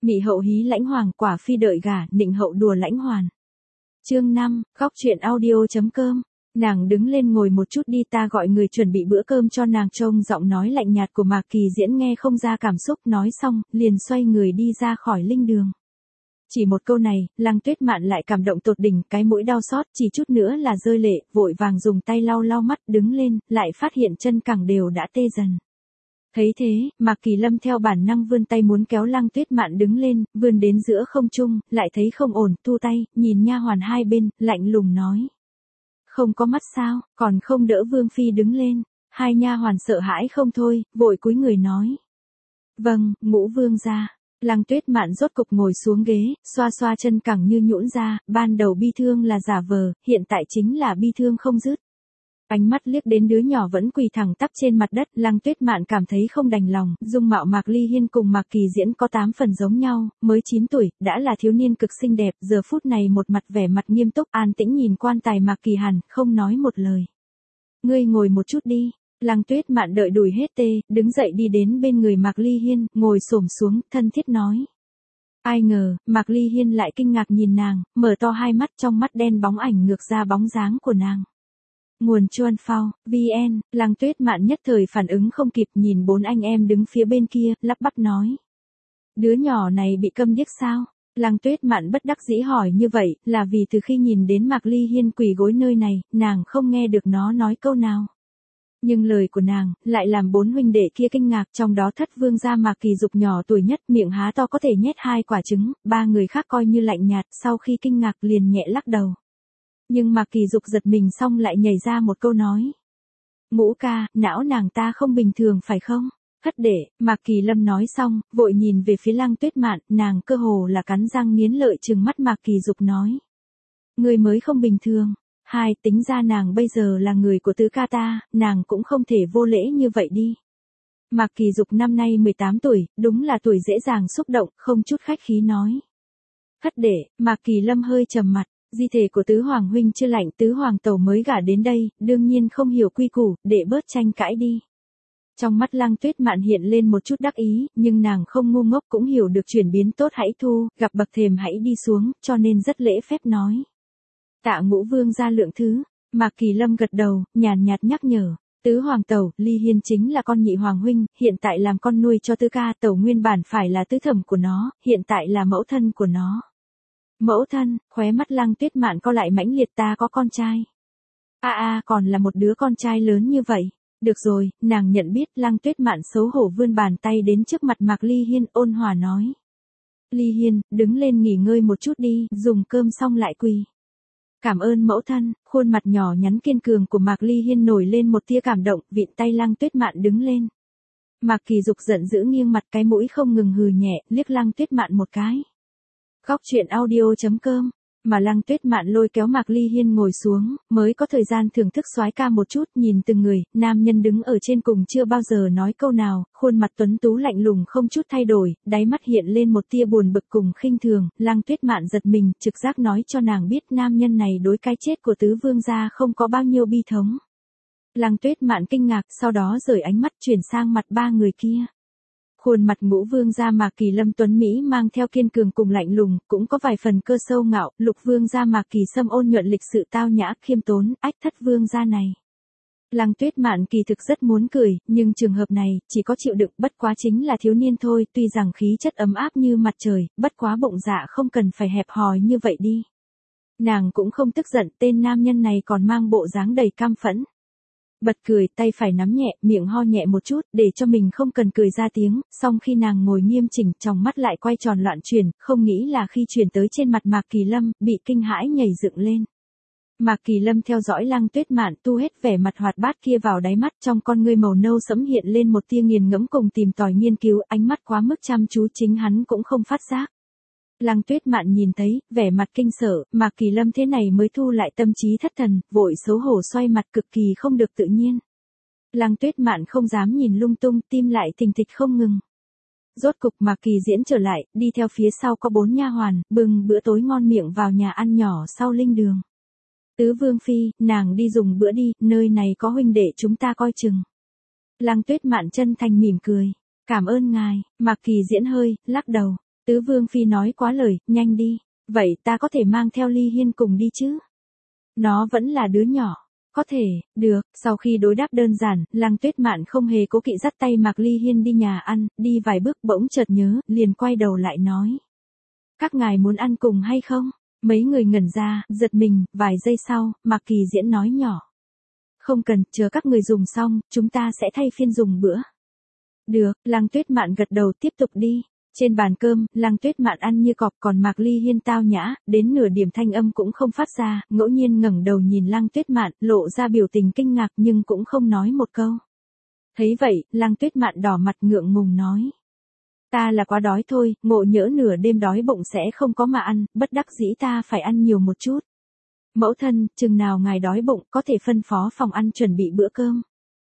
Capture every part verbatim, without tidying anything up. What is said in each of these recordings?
Mị hậu hí lãnh hoàng, quả phi đợi gả, nịnh hậu đùa lãnh hoàn. Chương năm, góc truyện audio.com. Nàng đứng lên ngồi một chút đi, ta gọi người chuẩn bị bữa cơm cho nàng. Trông giọng nói lạnh nhạt của Mạc Kỳ Diễn nghe không ra cảm xúc, nói xong, liền xoay người đi ra khỏi linh đường. Chỉ một câu này, Lăng Tuyết Mạn lại cảm động tột đỉnh, cái mũi đau xót, chỉ chút nữa là rơi lệ, vội vàng dùng tay lau lau mắt, đứng lên, lại phát hiện chân cẳng đều đã tê dần. Thấy thế, Mạc Kỳ Lâm theo bản năng vươn tay muốn kéo Lăng Tuyết Mạn đứng lên, vươn đến giữa không trung, lại thấy không ổn, thu tay, nhìn nha hoàn hai bên, lạnh lùng nói: "Không có mắt sao, còn không đỡ Vương phi đứng lên." Hai nha hoàn sợ hãi không thôi, vội cúi người nói: "Vâng, ngũ vương gia." Lăng Tuyết Mạn rốt cục ngồi xuống ghế, xoa xoa chân cẳng như nhũn ra, ban đầu bi thương là giả vờ, hiện tại chính là bi thương không dứt. Ánh mắt liếc đến đứa nhỏ vẫn quỳ thẳng tắp trên mặt đất, Lăng Tuyết Mạn cảm thấy không đành lòng, dung mạo Mạc Ly Hiên cùng Mạc Kỳ Diễn có tám phần giống nhau, mới chín tuổi, đã là thiếu niên cực xinh đẹp, giờ phút này một mặt vẻ mặt nghiêm túc, an tĩnh nhìn quan tài Mạc Kỳ Hàn, không nói một lời. "Ngươi ngồi một chút đi." Lăng Tuyết Mạn đợi đùi hết tê, đứng dậy đi đến bên người Mạc Ly Hiên, ngồi xổm xuống, thân thiết nói. Ai ngờ, Mạc Ly Hiên lại kinh ngạc nhìn nàng, mở to hai mắt, trong mắt đen bóng ảnh ngược ra bóng dáng của nàng. Nguồn Chuan Phao, vn, Lăng Tuyết Mạn nhất thời phản ứng không kịp, nhìn bốn anh em đứng phía bên kia, lắp bắp nói. Đứa nhỏ này bị câm điếc sao? Lăng Tuyết Mạn bất đắc dĩ hỏi như vậy, là vì từ khi nhìn đến Mạc Ly Hiên quỳ gối nơi này, nàng không nghe được nó nói câu nào. Nhưng lời của nàng, lại làm bốn huynh đệ kia kinh ngạc, trong đó thất vương gia Mạc Kỳ Dục nhỏ tuổi nhất, miệng há to có thể nhét hai quả trứng, ba người khác coi như lạnh nhạt, sau khi kinh ngạc liền nhẹ lắc đầu. Nhưng Mạc Kỳ Dục giật mình xong lại nhảy ra một câu nói. Ngũ ca, não nàng ta không bình thường phải không? Hất để, Mạc Kỳ Lâm nói xong, vội nhìn về phía Lăng Tuyết Mạn, nàng cơ hồ là cắn răng nghiến lợi trừng mắt Mạc Kỳ Dục nói. Người mới không bình thường. Hai, tính ra nàng bây giờ là người của tứ ca ta, nàng cũng không thể vô lễ như vậy đi. Mạc Kỳ Dục năm nay mười tám tuổi, đúng là tuổi dễ dàng xúc động, không chút khách khí nói. Hất để, Mạc Kỳ Lâm hơi trầm mặt, di thể của tứ hoàng huynh chưa lạnh, tứ hoàng tẩu mới gả đến đây, đương nhiên không hiểu quy củ, để bớt tranh cãi đi. Trong mắt Lăng Tuyết Mạn hiện lên một chút đắc ý, nhưng nàng không ngu ngốc cũng hiểu được chuyển biến tốt hãy thu, gặp bậc thềm hãy đi xuống, cho nên rất lễ phép nói. Tạ ngũ vương ra lượng thứ, Mạc Kỳ Lâm gật đầu, nhàn nhạt nhắc nhở, tứ hoàng tẩu, Ly Hiên chính là con nhị hoàng huynh, hiện tại làm con nuôi cho tứ ca, tẩu nguyên bản phải là tứ thẩm của nó, hiện tại là mẫu thân của nó. Mẫu thân, khóe mắt Lăng Tuyết Mạn co lại mãnh liệt, ta có con trai. A a, còn là một đứa con trai lớn như vậy. Được rồi, nàng nhận biết. Lăng Tuyết Mạn xấu hổ vươn bàn tay đến trước mặt Mạc Ly Hiên, ôn hòa nói. Ly Hiên, đứng lên nghỉ ngơi một chút đi, dùng cơm xong lại quỳ. Cảm ơn mẫu thân. Khuôn mặt nhỏ nhắn kiên cường của Mạc Ly Hiên nổi lên một tia cảm động, vịn tay Lăng Tuyết Mạn đứng lên. Mạc Kỳ Dục giận dữ nghiêng mặt, cái mũi không ngừng hừ nhẹ, liếc Lăng Tuyết Mạn một cái. Góc truyện audio.com, mà Lăng Tuyết Mạn lôi kéo Mạc Ly Hiên ngồi xuống, mới có thời gian thưởng thức soái ca một chút, nhìn từng người, nam nhân đứng ở trên cùng chưa bao giờ nói câu nào, khuôn mặt tuấn tú lạnh lùng không chút thay đổi, đáy mắt hiện lên một tia buồn bực cùng khinh thường, Lăng Tuyết Mạn giật mình, trực giác nói cho nàng biết nam nhân này đối cái chết của tứ vương gia không có bao nhiêu bi thống. Lăng Tuyết Mạn kinh ngạc, sau đó rời ánh mắt chuyển sang mặt ba người kia. Khuôn mặt ngũ vương gia Mạc Kỳ Lâm tuấn Mỹ mang theo kiên cường cùng lạnh lùng, cũng có vài phần cơ sâu ngạo, lục vương gia Mạc Kỳ Sâm ôn nhuận lịch sự tao nhã, khiêm tốn, ách thất vương gia này. Lăng Tuyết Mạn kỳ thực rất muốn cười, nhưng trường hợp này, chỉ có chịu đựng, bất quá chính là thiếu niên thôi, tuy rằng khí chất ấm áp như mặt trời, bất quá bụng dạ không cần phải hẹp hòi như vậy đi. Nàng cũng không tức giận, tên nam nhân này còn mang bộ dáng đầy cam phẫn. Bật cười, tay phải nắm nhẹ, miệng ho nhẹ một chút, để cho mình không cần cười ra tiếng, song khi nàng ngồi nghiêm chỉnh, trong mắt lại quay tròn loạn chuyển, không nghĩ là khi chuyển tới trên mặt Mạc Kỳ Lâm, bị kinh hãi nhảy dựng lên. Mạc Kỳ Lâm theo dõi Lăng Tuyết Mạn tu hết vẻ mặt hoạt bát kia vào đáy mắt, trong con ngươi màu nâu sẫm hiện lên một tia nghiền ngẫm cùng tìm tòi nghiên cứu, ánh mắt quá mức chăm chú chính hắn cũng không phát giác. Lăng Tuyết Mạn nhìn thấy, vẻ mặt kinh sợ, Mạc Kỳ Lâm thế này mới thu lại tâm trí thất thần, vội xấu hổ xoay mặt cực kỳ không được tự nhiên. Lăng Tuyết Mạn không dám nhìn lung tung, tim lại thình thịch không ngừng. Rốt cục Mạc Kỳ Diễn trở lại, đi theo phía sau có bốn nha hoàn, bưng bữa tối ngon miệng vào nhà ăn nhỏ sau linh đường. Tứ vương phi, nàng đi dùng bữa đi, nơi này có huynh đệ chúng ta coi chừng. Lăng Tuyết Mạn chân thành mỉm cười. Cảm ơn ngài. Mạc Kỳ Diễn hơi lắc đầu. Tứ Vương Phi nói quá lời, nhanh đi. Vậy ta có thể mang theo Ly Hiên cùng đi chứ? Nó vẫn là đứa nhỏ. Có thể, được. Sau khi đối đáp đơn giản, Lăng Tuyết Mạn không hề cố kỵ dắt tay Mạc Ly Hiên đi nhà ăn, đi vài bước bỗng chợt nhớ, liền quay đầu lại nói. Các ngài muốn ăn cùng hay không? Mấy người ngẩn ra, giật mình, vài giây sau, Mạc Kỳ Diễn nói nhỏ. Không cần, chờ các người dùng xong, chúng ta sẽ thay phiên dùng bữa. Được, Lăng Tuyết Mạn gật đầu tiếp tục đi. Trên bàn cơm, Lăng Tuyết Mạn ăn như cọp còn Mạc Ly Hiên tao nhã, đến nửa điểm thanh âm cũng không phát ra, ngẫu nhiên ngẩng đầu nhìn Lăng Tuyết Mạn, lộ ra biểu tình kinh ngạc nhưng cũng không nói một câu. Thấy vậy, Lăng Tuyết Mạn đỏ mặt ngượng ngùng nói. Ta là quá đói thôi, ngộ nhỡ nửa đêm đói bụng sẽ không có mà ăn, bất đắc dĩ ta phải ăn nhiều một chút. Mẫu thân, chừng nào ngài đói bụng, có thể phân phó phòng ăn chuẩn bị bữa cơm.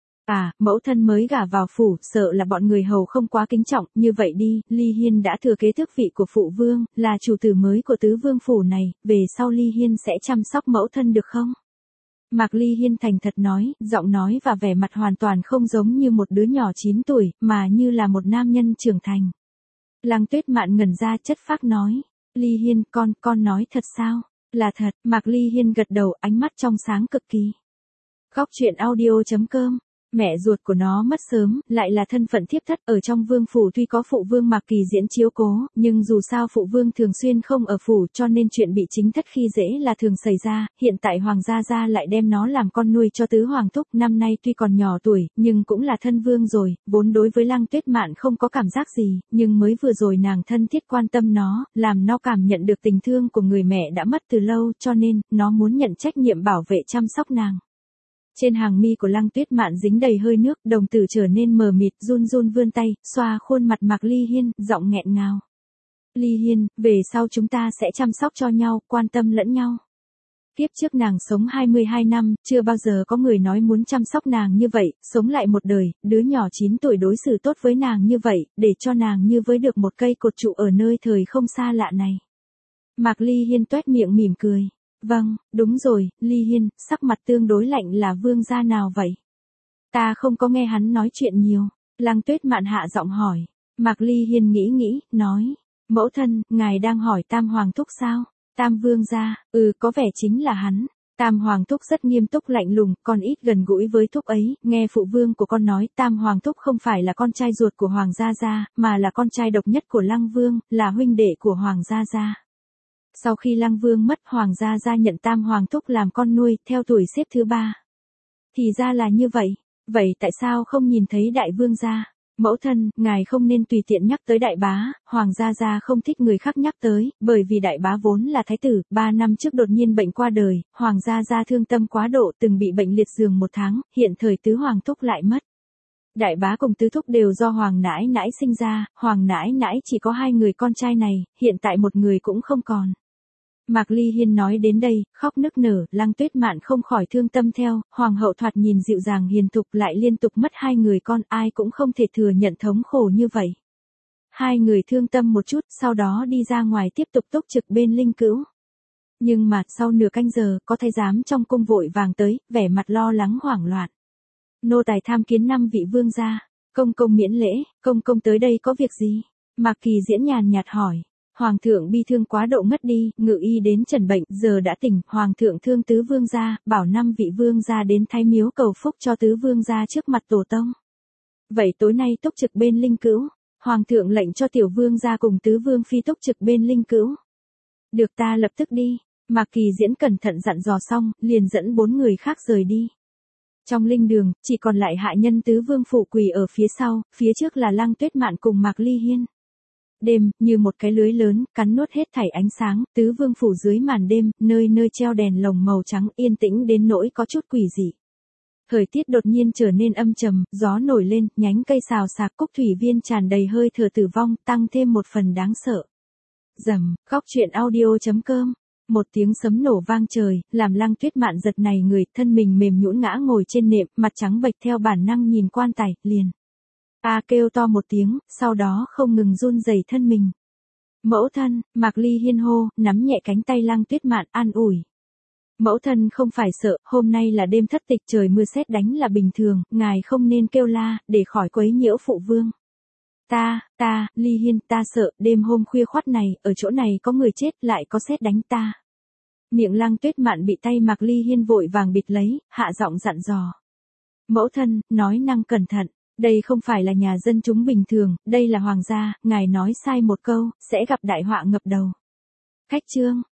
À, mẫu thân mới gả vào phủ, sợ là bọn người hầu không quá kính trọng, như vậy đi, Ly Hiên đã thừa kế tước vị của phụ vương, là chủ tử mới của tứ vương phủ này, về sau Ly Hiên sẽ chăm sóc mẫu thân được không? Mạc Ly Hiên thành thật nói, giọng nói và vẻ mặt hoàn toàn không giống như một đứa nhỏ chín tuổi, mà như là một nam nhân trưởng thành. Lăng Tuyết Mạn ngẩn ra chất phác nói, Ly Hiên, con, con nói thật sao? Là thật, Mạc Ly Hiên gật đầu, ánh mắt trong sáng cực kỳ. Góc truyện audio chấm com. Mẹ ruột của nó mất sớm, lại là thân phận thiếp thất ở trong vương phủ, tuy có phụ vương Mạc Kỳ Diễn chiếu cố, nhưng dù sao phụ vương thường xuyên không ở phủ cho nên chuyện bị chính thất khi dễ là thường xảy ra, hiện tại hoàng gia gia lại đem nó làm con nuôi cho tứ hoàng thúc, năm nay tuy còn nhỏ tuổi, nhưng cũng là thân vương rồi, vốn đối với Lăng Tuyết Mạn không có cảm giác gì, nhưng mới vừa rồi nàng thân thiết quan tâm nó, làm nó cảm nhận được tình thương của người mẹ đã mất từ lâu, cho nên, nó muốn nhận trách nhiệm bảo vệ chăm sóc nàng. Trên hàng mi của Lăng Tuyết Mạn dính đầy hơi nước, đồng tử trở nên mờ mịt, run run vươn tay, xoa khuôn mặt Mạc Ly Hiên, giọng nghẹn ngào. Ly Hiên, về sau chúng ta sẽ chăm sóc cho nhau, quan tâm lẫn nhau. Kiếp trước nàng sống hai mươi hai năm, chưa bao giờ có người nói muốn chăm sóc nàng như vậy, sống lại một đời, đứa nhỏ chín tuổi đối xử tốt với nàng như vậy, để cho nàng như với được một cây cột trụ ở nơi thời không xa lạ này. Mạc Ly Hiên toét miệng mỉm cười. Vâng, đúng rồi, Ly Hiên, sắc mặt tương đối lạnh là vương gia nào vậy? Ta không có nghe hắn nói chuyện nhiều. Lăng Tuyết Mạn hạ giọng hỏi. Mạc Ly Hiên nghĩ nghĩ, nói. Mẫu thân, ngài đang hỏi Tam Hoàng Thúc sao? Tam Vương gia, ừ có vẻ chính là hắn. Tam Hoàng Thúc rất nghiêm túc lạnh lùng, còn ít gần gũi với Thúc ấy, nghe phụ vương của con nói Tam Hoàng Thúc không phải là con trai ruột của Hoàng gia gia, mà là con trai độc nhất của Lăng Vương, là huynh đệ của Hoàng gia gia. Sau khi Lăng Vương mất, Hoàng gia gia nhận Tam Hoàng Thúc làm con nuôi, theo tuổi xếp thứ ba. Thì ra là như vậy, vậy tại sao không nhìn thấy Đại Vương gia? Mẫu thân, ngài không nên tùy tiện nhắc tới đại bá, Hoàng gia gia không thích người khác nhắc tới, bởi vì đại bá vốn là thái tử, ba năm trước đột nhiên bệnh qua đời, Hoàng gia gia thương tâm quá độ, từng bị bệnh liệt giường một tháng, hiện thời tứ Hoàng Thúc lại mất. Đại bá cùng tứ thúc đều do Hoàng nãi nãi sinh ra, Hoàng nãi nãi chỉ có hai người con trai này, hiện tại một người cũng không còn. Mạc Ly Hiên nói đến đây, khóc nức nở, Lăng Tuyết Mạn không khỏi thương tâm theo, hoàng hậu thoạt nhìn dịu dàng hiền thục lại liên tục mất hai người con, ai cũng không thể thừa nhận thống khổ như vậy. Hai người thương tâm một chút, sau đó đi ra ngoài tiếp tục túc trực bên linh cữu. Nhưng mà, sau nửa canh giờ, có thái giám trong cung vội vàng tới, vẻ mặt lo lắng hoảng loạn. Nô tài tham kiến năm vị vương gia, công công miễn lễ, công công tới đây có việc gì? Mạc Kỳ Diễn nhàn nhạt hỏi. Hoàng thượng bi thương quá độ ngất đi, ngự y đến trần bệnh, giờ đã tỉnh, hoàng thượng thương tứ vương gia, bảo năm vị vương gia đến Thái Miếu cầu phúc cho tứ vương gia trước mặt tổ tông. Vậy tối nay túc trực bên linh cữu, hoàng thượng lệnh cho tiểu vương gia cùng tứ vương phi túc trực bên linh cữu. Được, ta lập tức đi. Mạc Kỳ Diễn cẩn thận dặn dò xong, liền dẫn bốn người khác rời đi. Trong linh đường, chỉ còn lại hạ nhân tứ vương phủ quỳ ở phía sau, phía trước là Lăng Tuyết Mạn cùng Mạc Ly Hiên. Đêm, như một cái lưới lớn, cắn nuốt hết thảy ánh sáng, tứ vương phủ dưới màn đêm, nơi nơi treo đèn lồng màu trắng, yên tĩnh đến nỗi có chút quỷ dị. Thời tiết đột nhiên trở nên âm trầm, gió nổi lên, nhánh cây xào xạc, cúc thủy viên tràn đầy hơi thở tử vong, tăng thêm một phần đáng sợ. Rầm, góc truyện audio chấm com. Một tiếng sấm nổ vang trời, làm Lăng Tuyết Mạn giật này người, thân mình mềm nhũn ngã ngồi trên nệm, mặt trắng bệch theo bản năng nhìn quan tài, liền. A kêu to một tiếng, sau đó không ngừng run rẩy thân mình. Mẫu thân, Mạc Ly Hiên hô, nắm nhẹ cánh tay Lăng Tuyết Mạn an ủi. Mẫu thân không phải sợ, hôm nay là đêm thất tịch trời mưa sét đánh là bình thường, ngài không nên kêu la, để khỏi quấy nhiễu phụ vương. Ta, ta, Ly Hiên, ta sợ, đêm hôm khuya khoắt này, ở chỗ này có người chết, lại có sét đánh ta. Miệng Lăng Tuyết Mạn bị tay Mạc Ly Hiên vội vàng bịt lấy, hạ giọng dặn dò. Mẫu thân, nói năng cẩn thận, đây không phải là nhà dân chúng bình thường, đây là hoàng gia, ngài nói sai một câu, sẽ gặp đại họa ngập đầu. Khách chương.